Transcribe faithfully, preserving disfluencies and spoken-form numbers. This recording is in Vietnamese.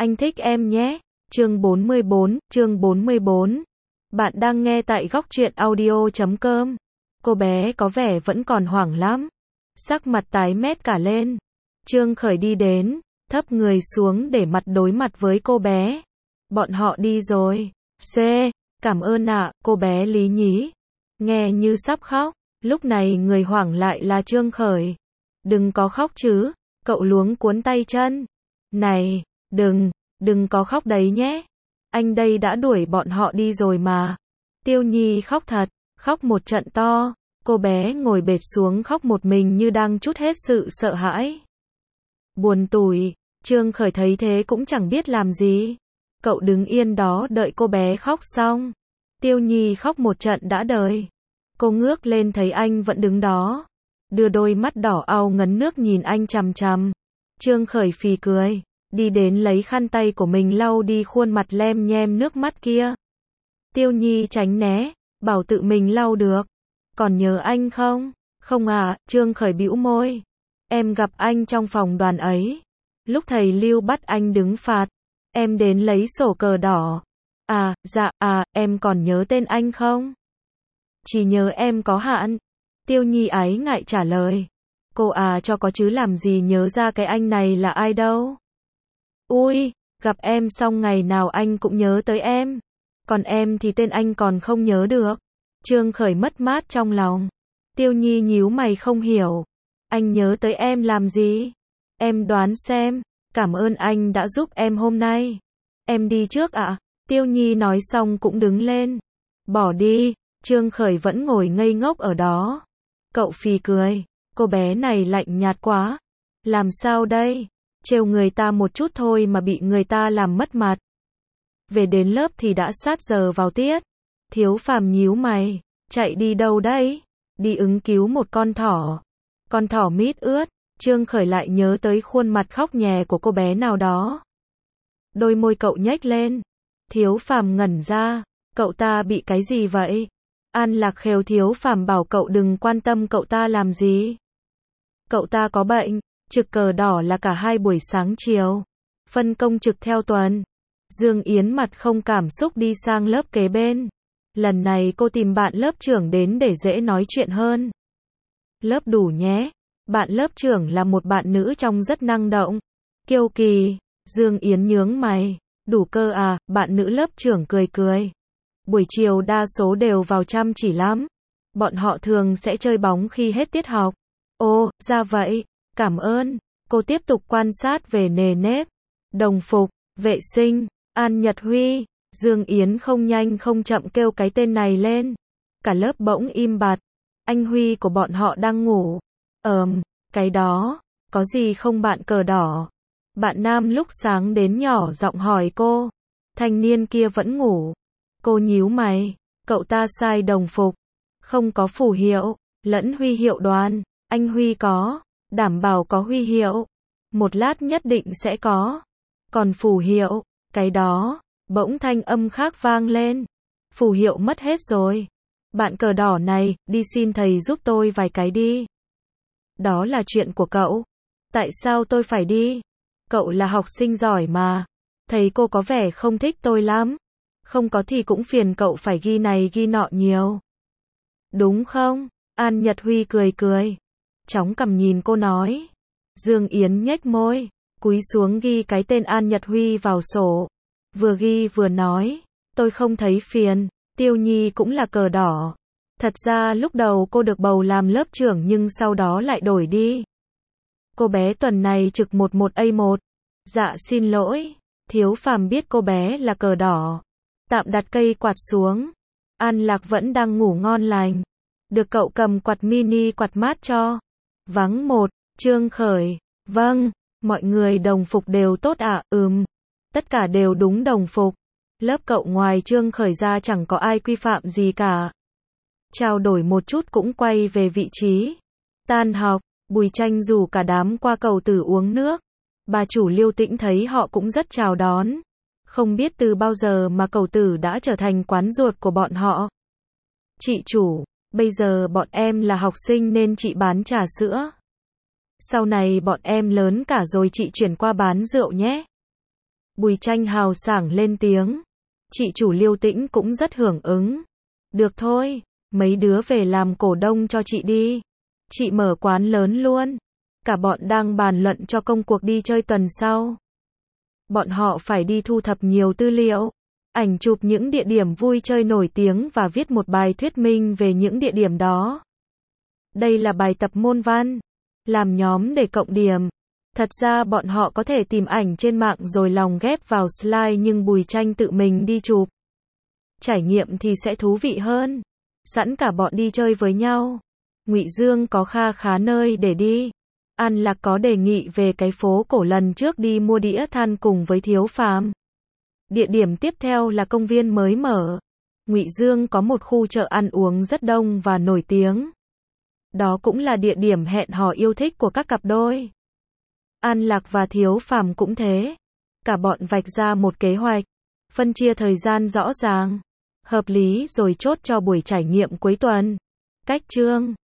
Anh thích em nhé. Chương bốn mươi bốn, chương bốn mươi bốn. Bạn đang nghe tại góc truyện audio chấm com. Cô bé có vẻ vẫn còn hoảng lắm. Sắc mặt tái mét cả lên. Trương Khởi đi đến, thấp người xuống để mặt đối mặt với cô bé. Bọn họ đi rồi. C. Cảm ơn ạ, cô bé lý nhí. Nghe như sắp khóc. Lúc này người hoảng lại là Trương Khởi. Đừng có khóc chứ. Cậu luống cuốn tay chân. Này, đừng, đừng có khóc đấy nhé. Anh đây đã đuổi bọn họ đi rồi mà. Tiêu Nhi khóc thật, khóc một trận to. Cô bé ngồi bệt xuống khóc một mình như đang trút hết sự sợ hãi. Buồn tủi, Trương Khởi thấy thế cũng chẳng biết làm gì. Cậu đứng yên đó đợi cô bé khóc xong. Tiêu Nhi khóc một trận đã đời. Cô ngước lên thấy anh vẫn đứng đó. Đưa đôi mắt đỏ au ngấn nước nhìn anh chằm chằm. Trương Khởi phì cười. Đi đến lấy khăn tay của mình lau đi khuôn mặt lem nhem nước mắt kia. Tiêu Nhi tránh né, bảo tự mình lau được. Còn nhớ anh không? Không à, Trương Khởi bĩu môi. Em gặp anh trong phòng đoàn ấy. Lúc thầy Lưu bắt anh đứng phạt. Em đến lấy sổ cờ đỏ. À, dạ, à, em còn nhớ tên anh không? Chỉ nhớ em có hạn. Tiêu Nhi ái ngại trả lời. Cô à cho có chứ làm gì nhớ ra cái anh này là ai đâu. Ui, gặp em xong ngày nào anh cũng nhớ tới em. Còn em thì tên anh còn không nhớ được. Trương Khởi mất mát trong lòng. Tiêu Nhi nhíu mày không hiểu. Anh nhớ tới em làm gì? Em đoán xem. Cảm ơn anh đã giúp em hôm nay. Em đi trước ạ. À? Tiêu Nhi nói xong cũng đứng lên. Bỏ đi. Trương Khởi vẫn ngồi ngây ngốc ở đó. Cậu phì cười. Cô bé này lạnh nhạt quá. Làm sao đây? Trêu người ta một chút thôi mà bị người ta làm mất mặt. Về đến lớp thì đã sát giờ vào tiết. Thiếu Phàm nhíu mày. Chạy đi đâu đấy? Đi ứng cứu một con thỏ. Con thỏ mít ướt. Trương Khởi lại nhớ tới khuôn mặt khóc nhè của cô bé nào đó. Đôi môi cậu nhếch lên. Thiếu Phàm ngẩn ra. Cậu ta bị cái gì vậy? An Lạc khều Thiếu Phàm bảo cậu đừng quan tâm cậu ta làm gì. Cậu ta có bệnh. Trực cờ đỏ là cả hai buổi sáng chiều. Phân công trực theo tuần. Dương Yến mặt không cảm xúc đi sang lớp kế bên. Lần này cô tìm bạn lớp trưởng đến để dễ nói chuyện hơn. Lớp đủ nhé. Bạn lớp trưởng là một bạn nữ trông rất năng động. Kiêu kỳ. Dương Yến nhướng mày. Đủ cơ à, bạn nữ lớp trưởng cười cười. Buổi chiều đa số đều vào chăm chỉ lắm. Bọn họ thường sẽ chơi bóng khi hết tiết học. Ồ, ra vậy. Cảm ơn. Cô tiếp tục quan sát về nề nếp. Đồng phục, vệ sinh, An Nhật Huy. Dương Yến không nhanh không chậm kêu cái tên này lên. Cả lớp bỗng im bặt. Anh Huy của bọn họ đang ngủ. Ờm, cái đó, có gì không bạn cờ đỏ? Bạn nam lúc sáng đến nhỏ giọng hỏi cô. Thanh niên kia vẫn ngủ. Cô nhíu mày. Cậu ta sai đồng phục. Không có phù hiệu, lẫn huy hiệu đoàn. Anh Huy có. Đảm bảo có huy hiệu. Một lát nhất định sẽ có. Còn phù hiệu, cái đó, bỗng thanh âm khác vang lên. Phù hiệu mất hết rồi. Bạn cờ đỏ này, đi xin thầy giúp tôi vài cái đi. Đó là chuyện của cậu. Tại sao tôi phải đi? Cậu là học sinh giỏi mà. Thầy cô có vẻ không thích tôi lắm. Không có thì cũng phiền cậu phải ghi này ghi nọ nhiều. Đúng không? An Nhật Huy cười cười. Chóng cầm nhìn cô nói. Dương Yến nhếch môi, cúi xuống ghi cái tên An Nhật Huy vào sổ. Vừa ghi vừa nói, tôi không thấy phiền, Tiêu Nhi cũng là cờ đỏ. Thật ra lúc đầu cô được bầu làm lớp trưởng nhưng sau đó lại đổi đi. Cô bé tuần này trực một một A một. Dạ xin lỗi, Thiếu Phàm biết cô bé là cờ đỏ. Tạm đặt cây quạt xuống. An Lạc vẫn đang ngủ ngon lành. Được cậu cầm quạt mini quạt mát cho. Vắng một, Trương Khởi. Vâng, mọi người đồng phục đều tốt ạ, à? Ừm. Tất cả đều đúng đồng phục. Lớp cậu ngoài Trương Khởi ra chẳng có ai quy phạm gì cả. Trao đổi một chút cũng quay về vị trí. Tan học, Bùi Tranh rủ cả đám qua cầu Tử uống nước. Bà chủ Liêu Tĩnh thấy họ cũng rất chào đón. Không biết từ bao giờ mà cầu Tử đã trở thành quán ruột của bọn họ. Chị chủ, bây giờ bọn em là học sinh nên chị bán trà sữa. Sau này bọn em lớn cả rồi chị chuyển qua bán rượu nhé. Bùi Tranh hào sảng lên tiếng. Chị chủ Liêu Tĩnh cũng rất hưởng ứng. Được thôi, mấy đứa về làm cổ đông cho chị đi. Chị mở quán lớn luôn. Cả bọn đang bàn luận cho công cuộc đi chơi tuần sau. Bọn họ phải đi thu thập nhiều tư liệu, ảnh chụp những địa điểm vui chơi nổi tiếng và viết một bài thuyết minh về những địa điểm đó. Đây là bài tập môn văn, làm nhóm để cộng điểm. Thật ra bọn họ có thể tìm ảnh trên mạng rồi lồng ghép vào slide nhưng Bùi Tranh tự mình đi chụp. Trải nghiệm thì sẽ thú vị hơn. Sẵn cả bọn đi chơi với nhau. Ngụy Dương có kha khá nơi để đi. An Lạc có đề nghị về cái phố cổ lần trước đi mua đĩa than cùng với Thiếu Phàm. Địa điểm tiếp theo là công viên mới mở. Ngụy Dương có một khu chợ ăn uống rất đông và nổi tiếng. Đó cũng là địa điểm hẹn hò yêu thích của các cặp đôi. An Lạc và Thiếu Phàm cũng thế. Cả bọn vạch ra một kế hoạch, phân chia thời gian rõ ràng, hợp lý rồi chốt cho buổi trải nghiệm cuối tuần. Cách chương